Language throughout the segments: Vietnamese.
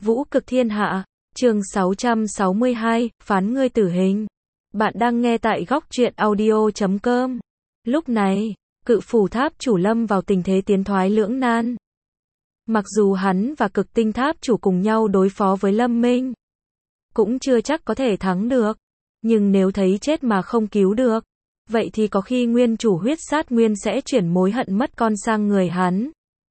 Vũ cực thiên hạ, chương 662, phán ngươi tử hình. Bạn đang nghe tại góc truyện audio.com. Lúc này, Cự Phủ Tháp chủ lâm vào tình thế tiến thoái lưỡng nan. Mặc dù hắn và Cực Tinh Tháp chủ cùng nhau đối phó với Lâm Minh, cũng chưa chắc có thể thắng được. Nhưng nếu thấy chết mà không cứu được, vậy thì có khi nguyên chủ huyết sát nguyên sẽ chuyển mối hận mất con sang người hắn.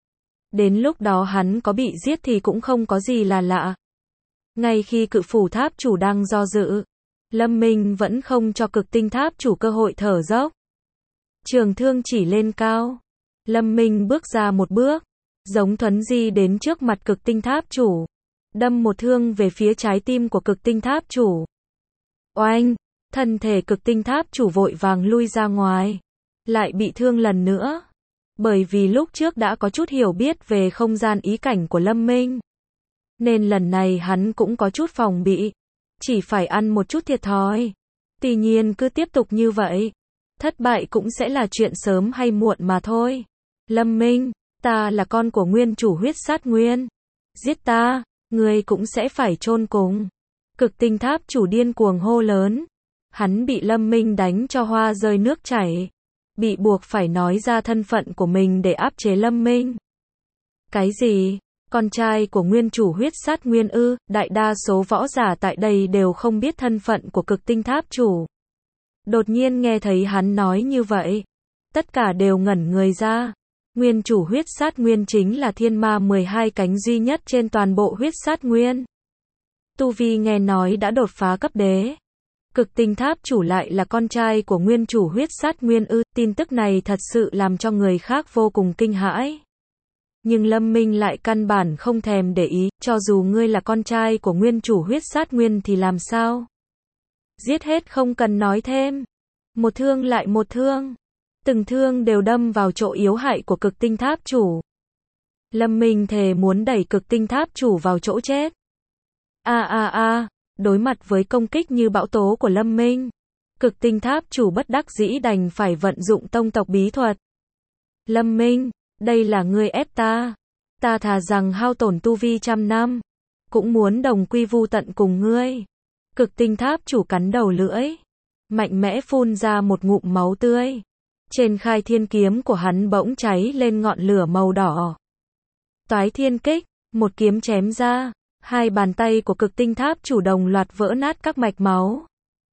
Đến lúc đó hắn có bị giết thì cũng không có gì là lạ. Ngay khi Cự Phủ Tháp chủ đang do dự, Lâm Minh vẫn không cho Cực Tinh Tháp chủ cơ hội thở dốc. Trường thương chỉ lên cao. Lâm Minh bước ra một bước, giống thuấn di đến trước mặt Cực Tinh Tháp chủ, đâm một thương về phía trái tim của Cực Tinh Tháp chủ. Oanh! Thân thể Cực Tinh Tháp chủ vội vàng lui ra ngoài, lại bị thương lần nữa. Bởi vì lúc trước đã có chút hiểu biết về không gian ý cảnh của Lâm Minh, nên lần này hắn cũng có chút phòng bị, chỉ phải ăn một chút thiệt thòi. Tuy nhiên cứ tiếp tục như vậy, thất bại cũng sẽ là chuyện sớm hay muộn mà thôi. Lâm Minh, ta là con của nguyên chủ huyết sát nguyên. Giết ta, ngươi cũng sẽ phải chôn cùng. Cực Tinh Tháp chủ điên cuồng hô lớn. Hắn bị Lâm Minh đánh cho hoa rơi nước chảy, bị buộc phải nói ra thân phận của mình để áp chế Lâm Minh. Cái gì? Con trai của nguyên chủ huyết sát nguyên ư? Đại đa số võ giả tại đây đều không biết thân phận của Cực Tinh Tháp chủ. Đột nhiên nghe thấy hắn nói như vậy, tất cả đều ngẩn người ra. Nguyên chủ huyết sát nguyên chính là thiên ma 12 cánh duy nhất trên toàn bộ huyết sát nguyên. Tu Vi nghe nói đã đột phá cấp đế. Cực Tinh Tháp chủ lại là con trai của nguyên chủ huyết sát nguyên ư? Tin tức này thật sự làm cho người khác vô cùng kinh hãi. Nhưng Lâm Minh lại căn bản không thèm để ý, cho dù ngươi là con trai của nguyên chủ huyết sát nguyên thì làm sao? Giết hết không cần nói thêm. Một thương lại một thương. Từng thương đều đâm vào chỗ yếu hại của Cực Tinh Tháp chủ. Lâm Minh thề muốn đẩy Cực Tinh Tháp chủ vào chỗ chết. Đối mặt với công kích như bão tố của Lâm Minh, Cực Tinh Tháp chủ bất đắc dĩ đành phải vận dụng tông tộc bí thuật. Lâm Minh, đây là ngươi ép ta. Ta thà rằng hao tổn tu vi trăm năm, cũng muốn đồng quy vu tận cùng ngươi. Cực Tinh Tháp chủ cắn đầu lưỡi, mạnh mẽ phun ra một ngụm máu tươi. Trên khai thiên kiếm của hắn bỗng cháy lên ngọn lửa màu đỏ. Toái thiên kích, một kiếm chém ra, hai bàn tay của Cực Tinh Tháp chủ đồng loạt vỡ nát các mạch máu.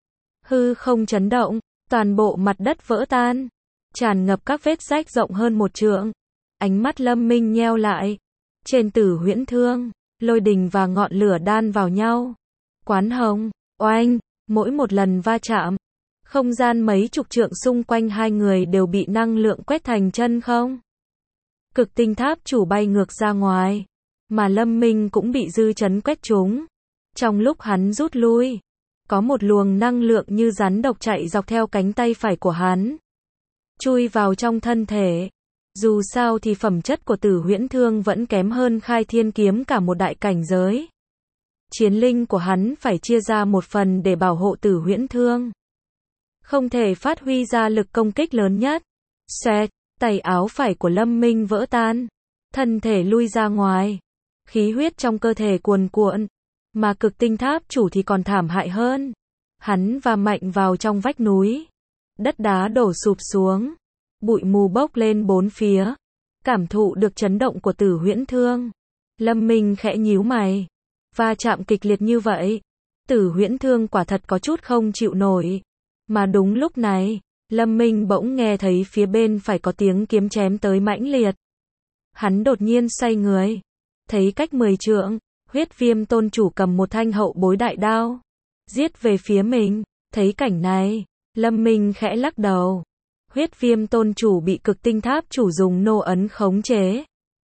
Hư không chấn động, toàn bộ mặt đất vỡ tan, tràn ngập các vết rách rộng hơn một trượng. Ánh mắt Lâm Minh nheo lại. Trên Tử Huyễn Thương, lôi đình và ngọn lửa đan vào nhau. Quán hồng, oanh, mỗi một lần va chạm, không gian mấy chục trượng xung quanh hai người đều bị năng lượng quét thành chân không. Cực Tinh Tháp chủ bay ngược ra ngoài, mà Lâm Minh cũng bị dư chấn quét trúng. Trong lúc hắn rút lui, có một luồng năng lượng như rắn độc chạy dọc theo cánh tay phải của hắn, chui vào trong thân thể. Dù sao thì phẩm chất của Tử Huyễn Thương vẫn kém hơn khai thiên kiếm cả một đại cảnh giới. Chiến linh của hắn phải chia ra một phần để bảo hộ Tử Huyễn Thương, không thể phát huy ra lực công kích lớn nhất. Xoẹt, tay áo phải của Lâm Minh vỡ tan, thân thể lui ra ngoài, khí huyết trong cơ thể cuồn cuộn, mà Cực Tinh Tháp chủ thì còn thảm hại hơn. Hắn va mạnh vào trong vách núi, đất đá đổ sụp xuống, bụi mù bốc lên bốn phía. Cảm thụ được chấn động của Tử Huyễn Thương, Lâm Minh khẽ nhíu mày. Va chạm kịch liệt như vậy, Tử Huyễn Thương quả thật có chút không chịu nổi. Mà đúng lúc này, Lâm Minh bỗng nghe thấy phía bên phải có tiếng kiếm chém tới mãnh liệt. Hắn đột nhiên xoay người, thấy cách 10 trượng, Huyết Viêm tôn chủ cầm một thanh hậu bối đại đao, giết về phía mình. Thấy cảnh này, Lâm Minh khẽ lắc đầu. Huyết Viêm tôn chủ bị Cực Tinh Tháp chủ dùng nô ấn khống chế,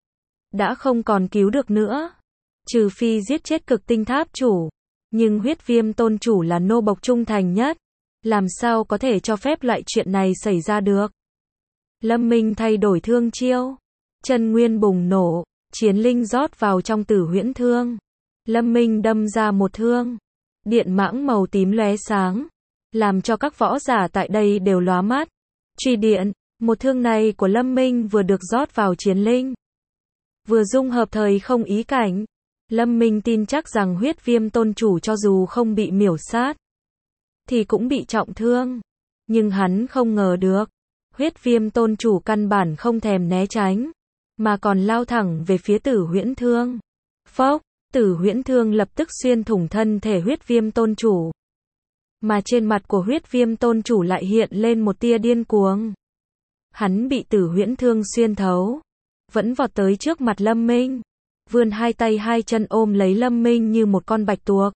đã không còn cứu được nữa, trừ phi giết chết Cực Tinh Tháp chủ. Nhưng Huyết Viêm tôn chủ là nô bộc trung thành nhất, làm sao có thể cho phép loại chuyện này xảy ra được. Lâm Minh thay đổi thương chiêu, chân nguyên bùng nổ, chiến linh rót vào trong Tử Huyễn Thương. Lâm Minh đâm ra một thương, điện mãng màu tím lóe sáng, làm cho các võ giả tại đây đều lóa mắt. Truy điện, một thương này của Lâm Minh vừa được rót vào chiến linh, vừa dung hợp thời không ý cảnh, Lâm Minh tin chắc rằng huyết viêm tôn chủ cho dù không bị miểu sát, thì cũng bị trọng thương. Nhưng hắn không ngờ được, huyết viêm tôn chủ căn bản không thèm né tránh, mà còn lao thẳng về phía Tử Huyễn Thương. Phốc, Tử Huyễn Thương lập tức xuyên thủng thân thể huyết viêm tôn chủ. Mà trên mặt của huyết viêm tôn chủ lại hiện lên một tia điên cuồng. Hắn bị Tử Huyễn Thương xuyên thấu, vẫn vọt tới trước mặt Lâm Minh, vươn hai tay hai chân ôm lấy Lâm Minh như một con bạch tuộc.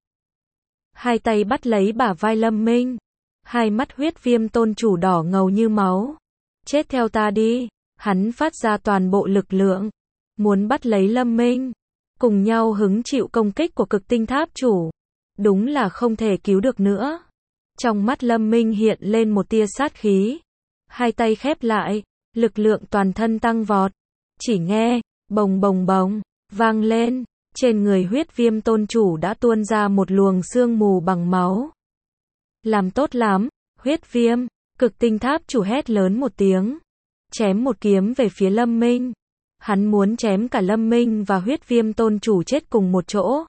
Hai tay bắt lấy bả vai Lâm Minh, hai mắt huyết viêm tôn chủ đỏ ngầu như máu. Chết theo ta đi, hắn phát ra toàn bộ lực lượng, muốn bắt lấy Lâm Minh, cùng nhau hứng chịu công kích của cực tinh tháp chủ. Đúng là không thể cứu được nữa. Trong mắt Lâm Minh hiện lên một tia sát khí. Hai tay khép lại, lực lượng toàn thân tăng vọt. Chỉ nghe, bồng bồng bồng, vang lên, trên người huyết viêm tôn chủ đã tuôn ra một luồng sương mù bằng máu. Làm tốt lắm, huyết viêm, cực tinh tháp chủ hét lớn một tiếng. Chém một kiếm về phía Lâm Minh. Hắn muốn chém cả Lâm Minh và huyết viêm tôn chủ chết cùng một chỗ.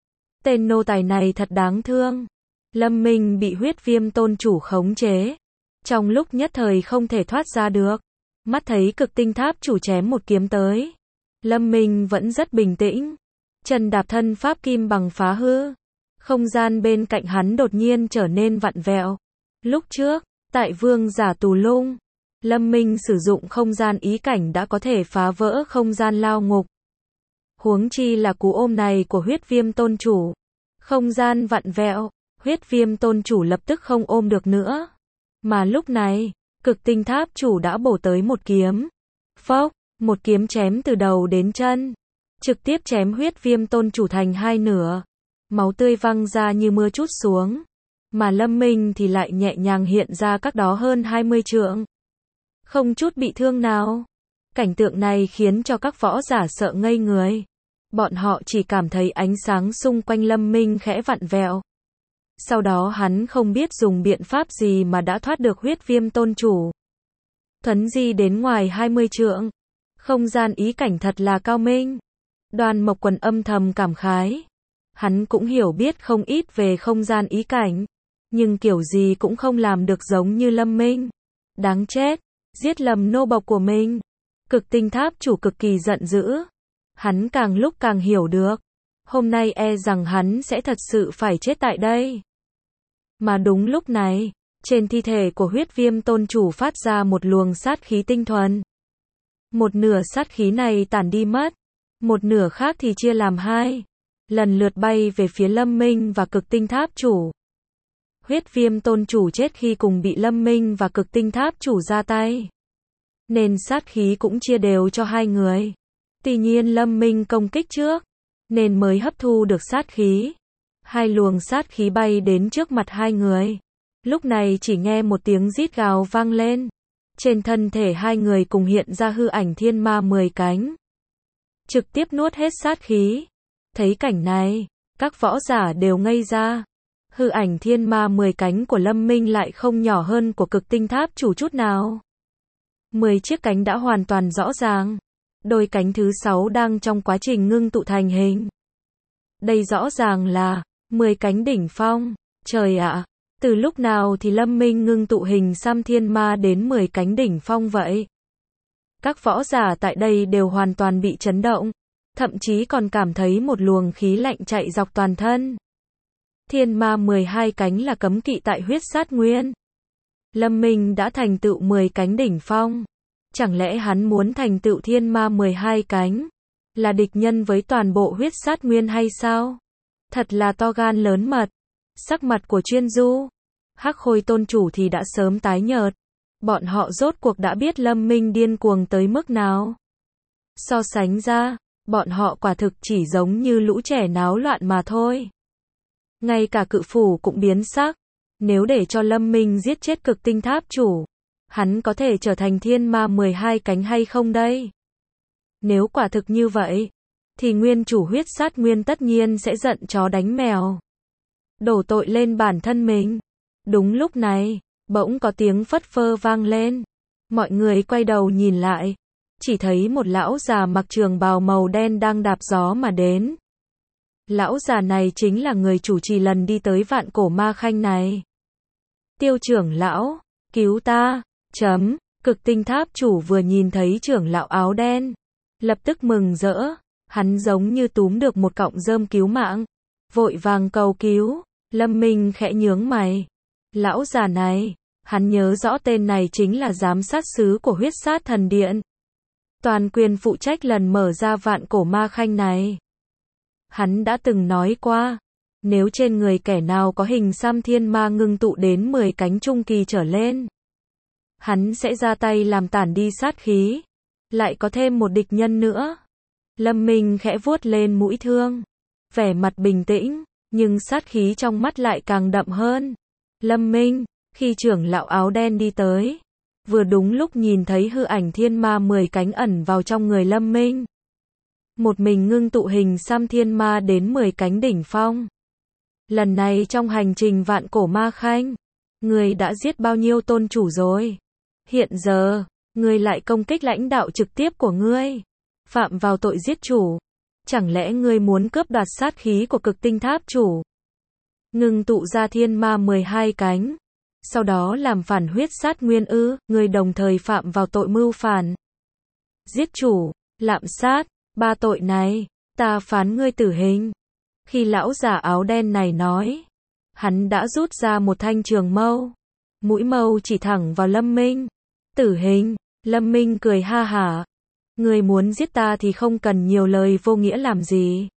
Tên nô tài này thật đáng thương. Lâm Minh bị huyết viêm tôn chủ khống chế. Trong lúc nhất thời không thể thoát ra được. Mắt thấy cực tinh tháp chủ chém một kiếm tới. Lâm Minh vẫn rất bình tĩnh. Chân đạp thân pháp kim bằng phá hư. Không gian bên cạnh hắn đột nhiên trở nên vặn vẹo. Lúc trước, tại Vương Giả Tù Lung, Lâm Minh sử dụng không gian ý cảnh đã có thể phá vỡ không gian lao ngục. Huống chi là cú ôm này của huyết viêm tôn chủ. Không gian vặn vẹo, huyết viêm tôn chủ lập tức không ôm được nữa. Mà lúc này, cực tinh tháp chủ đã bổ tới một kiếm. Phốc, một kiếm chém từ đầu đến chân. Trực tiếp chém huyết viêm tôn chủ thành hai nửa. Máu tươi văng ra như mưa trút xuống. Mà Lâm Minh thì lại nhẹ nhàng hiện ra cách đó hơn 20 trượng. Không chút bị thương nào. Cảnh tượng này khiến cho các võ giả sợ ngây người. Bọn họ chỉ cảm thấy ánh sáng xung quanh Lâm Minh khẽ vặn vẹo. Sau đó hắn không biết dùng biện pháp gì mà đã thoát được huyết viêm tôn chủ. Thuấn di đến ngoài 20 trượng. Không gian ý cảnh thật là cao minh. Đoàn Mộc Quần âm thầm cảm khái. Hắn cũng hiểu biết không ít về không gian ý cảnh. Nhưng kiểu gì cũng không làm được giống như Lâm Minh. Đáng chết. Giết lầm nô bộc của mình. Cực tinh tháp chủ cực kỳ giận dữ. Hắn càng lúc càng hiểu được. Hôm nay e rằng hắn sẽ thật sự phải chết tại đây. Mà đúng lúc này, trên thi thể của huyết viêm tôn chủ phát ra một luồng sát khí tinh thuần. Một nửa sát khí này tản đi mất. Một nửa khác thì chia làm hai. Lần lượt bay về phía Lâm Minh và cực tinh tháp chủ. Huyết viêm tôn chủ chết khi cùng bị Lâm Minh và cực tinh tháp chủ ra tay. Nên sát khí cũng chia đều cho hai người. Tuy nhiên Lâm Minh công kích trước, nên mới hấp thu được sát khí. Hai luồng sát khí bay đến trước mặt hai người. Lúc này chỉ nghe một tiếng rít gào vang lên. Trên thân thể hai người cùng hiện ra hư ảnh thiên ma 10 cánh. Trực tiếp nuốt hết sát khí. Thấy cảnh này, các võ giả đều ngây ra. Hư ảnh thiên ma 10 cánh của Lâm Minh lại không nhỏ hơn của cực tinh tháp chủ chút nào. 10 chiếc cánh đã hoàn toàn rõ ràng. Đôi cánh thứ 6 đang trong quá trình ngưng tụ thành hình. Đây rõ ràng là 10 cánh đỉnh phong. Trời ạ, từ lúc nào thì Lâm Minh ngưng tụ hình Sam Thiên Ma đến 10 cánh đỉnh phong vậy? Các võ giả tại đây đều hoàn toàn bị chấn động. Thậm chí còn cảm thấy một luồng khí lạnh chạy dọc toàn thân. Thiên ma 12 cánh là cấm kỵ tại huyết sát nguyên. Lâm Minh đã thành tựu 10 cánh đỉnh phong. Chẳng lẽ hắn muốn thành tựu thiên ma 12 cánh? Là địch nhân với toàn bộ huyết sát nguyên hay sao? Thật là to gan lớn mật. Sắc mặt của Chuyên Du, Hắc Khôi tôn chủ thì đã sớm tái nhợt. Bọn họ rốt cuộc đã biết Lâm Minh điên cuồng tới mức nào. So sánh ra, bọn họ quả thực chỉ giống như lũ trẻ náo loạn mà thôi. Ngay cả cự phủ cũng biến sắc. Nếu để cho Lâm Minh giết chết cực tinh tháp chủ, hắn có thể trở thành thiên ma 12 cánh hay không đây? Nếu quả thực như vậy, thì nguyên chủ huyết sát nguyên tất nhiên sẽ giận chó đánh mèo. Đổ tội lên bản thân mình. Đúng lúc này, bỗng có tiếng phất phơ vang lên. Mọi người quay đầu nhìn lại. Chỉ thấy một lão già mặc trường bào màu đen đang đạp gió mà đến. Lão già này chính là người chủ trì lần đi tới vạn cổ ma khanh này. Tiêu trưởng lão, cứu ta, Cực tinh tháp chủ vừa nhìn thấy trưởng lão áo đen, lập tức mừng rỡ, hắn giống như túm được một cọng rơm cứu mạng, vội vàng cầu cứu. Lâm Minh khẽ nhướng mày. Lão già này, hắn nhớ rõ tên này chính là giám sát sứ của huyết sát thần điện. Toàn quyền phụ trách lần mở ra vạn cổ ma khanh này. Hắn đã từng nói qua, nếu trên người kẻ nào có hình xăm thiên ma ngưng tụ đến 10 cánh trung kỳ trở lên, hắn sẽ ra tay làm tản đi sát khí. Lại có thêm một địch nhân nữa. Lâm Minh khẽ vuốt lên mũi thương, vẻ mặt bình tĩnh, nhưng sát khí trong mắt lại càng đậm hơn. Lâm Minh, khi trưởng lão áo đen đi tới, vừa đúng lúc nhìn thấy hư ảnh thiên ma 10 cánh ẩn vào trong người Lâm Minh. Một mình ngưng tụ hình xăm thiên ma đến 10 cánh đỉnh phong. Lần này trong hành trình vạn cổ ma khanh, người đã giết bao nhiêu tôn chủ rồi? Hiện giờ, ngươi lại công kích lãnh đạo trực tiếp của ngươi, phạm vào tội giết chủ. Chẳng lẽ ngươi muốn cướp đoạt sát khí của cực tinh tháp chủ? Ngưng tụ ra thiên ma 12 cánh, sau đó làm phản huyết sát nguyên ư? Ngươi đồng thời phạm vào tội mưu phản, giết chủ, lạm sát, 3 tội này, ta phán ngươi tử hình. Khi lão già áo đen này nói, hắn đã rút ra một thanh trường mâu, mũi mâu chỉ thẳng vào Lâm Minh. Tử hình. Lâm Minh cười ha hả. Ngươi muốn giết ta thì không cần nhiều lời vô nghĩa làm gì.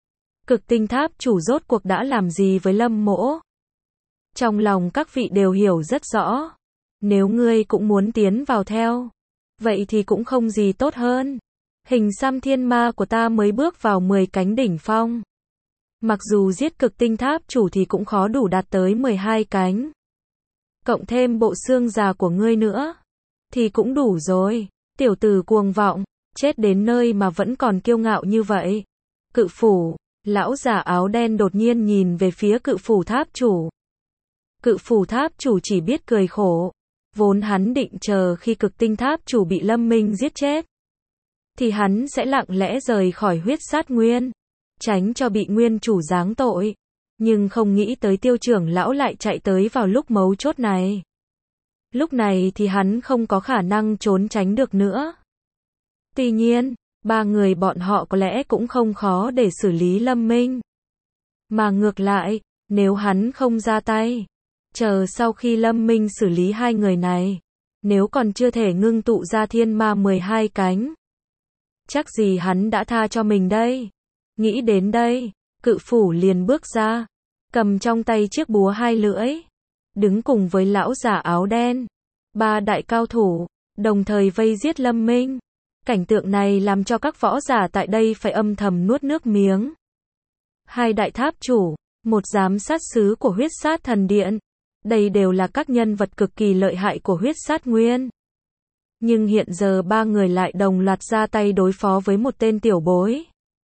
Cực tinh tháp chủ rốt cuộc đã làm gì với Lâm Mỗ? Trong lòng các vị đều hiểu rất rõ. Nếu ngươi cũng muốn tiến vào theo, vậy thì cũng không gì tốt hơn. Hình xăm thiên ma của ta mới bước vào 10 cánh đỉnh phong. Mặc dù giết cực tinh tháp chủ thì cũng khó đủ đạt tới 12 cánh. Cộng thêm bộ xương già của ngươi nữa, thì cũng đủ rồi. Tiểu tử cuồng vọng, chết đến nơi mà vẫn còn kiêu ngạo như vậy. Cự phủ, lão già áo đen đột nhiên nhìn về phía cự phủ tháp chủ. Cự phủ tháp chủ chỉ biết cười khổ. Vốn hắn định chờ khi cực tinh tháp chủ bị Lâm Minh giết chết, thì hắn sẽ lặng lẽ rời khỏi huyết sát nguyên, tránh cho bị nguyên chủ giáng tội. Nhưng không nghĩ tới tiêu trưởng lão lại chạy tới vào lúc mấu chốt này. Lúc này thì hắn không có khả năng trốn tránh được nữa. Tuy nhiên, 3 người bọn họ có lẽ cũng không khó để xử lý Lâm Minh. Mà ngược lại, nếu hắn không ra tay, chờ sau khi Lâm Minh xử lý 2 người này, nếu còn chưa thể ngưng tụ ra thiên ma 12 cánh, chắc gì hắn đã tha cho mình đây. Nghĩ đến đây, cự phủ liền bước ra, cầm trong tay chiếc búa 2 lưỡi, đứng cùng với lão già áo đen. 3 đại cao thủ, đồng thời vây giết Lâm Minh. Cảnh tượng này làm cho các võ giả tại đây phải âm thầm nuốt nước miếng. 2 đại tháp chủ, một giám sát sứ của huyết sát thần điện. Đây đều là các nhân vật cực kỳ lợi hại của huyết sát nguyên. Nhưng hiện giờ 3 người lại đồng loạt ra tay đối phó với một tên tiểu bối.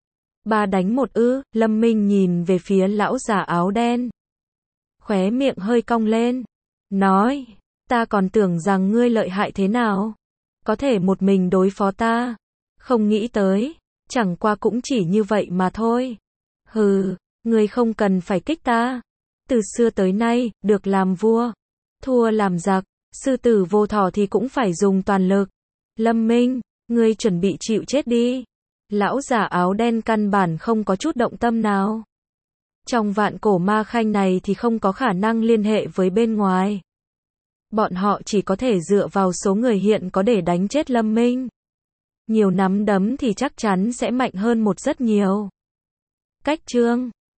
3 đánh 1 ư? Lâm Minh nhìn về phía lão già áo đen, khóe miệng hơi cong lên, nói, ta còn tưởng rằng ngươi lợi hại thế nào, có thể một mình đối phó ta. Không nghĩ tới, chẳng qua cũng chỉ như vậy mà thôi. Hừ, ngươi không cần phải kích ta. Từ xưa tới nay, được làm vua, thua làm giặc, sư tử vô thỏ thì cũng phải dùng toàn lực. Lâm Minh, ngươi chuẩn bị chịu chết đi. Lão già áo đen căn bản không có chút động tâm nào. Trong vạn cổ ma khanh này thì không có khả năng liên hệ với bên ngoài. Bọn họ chỉ có thể dựa vào số người hiện có để đánh chết Lâm Minh. Nhiều nắm đấm thì chắc chắn sẽ mạnh hơn một rất nhiều. Cách chương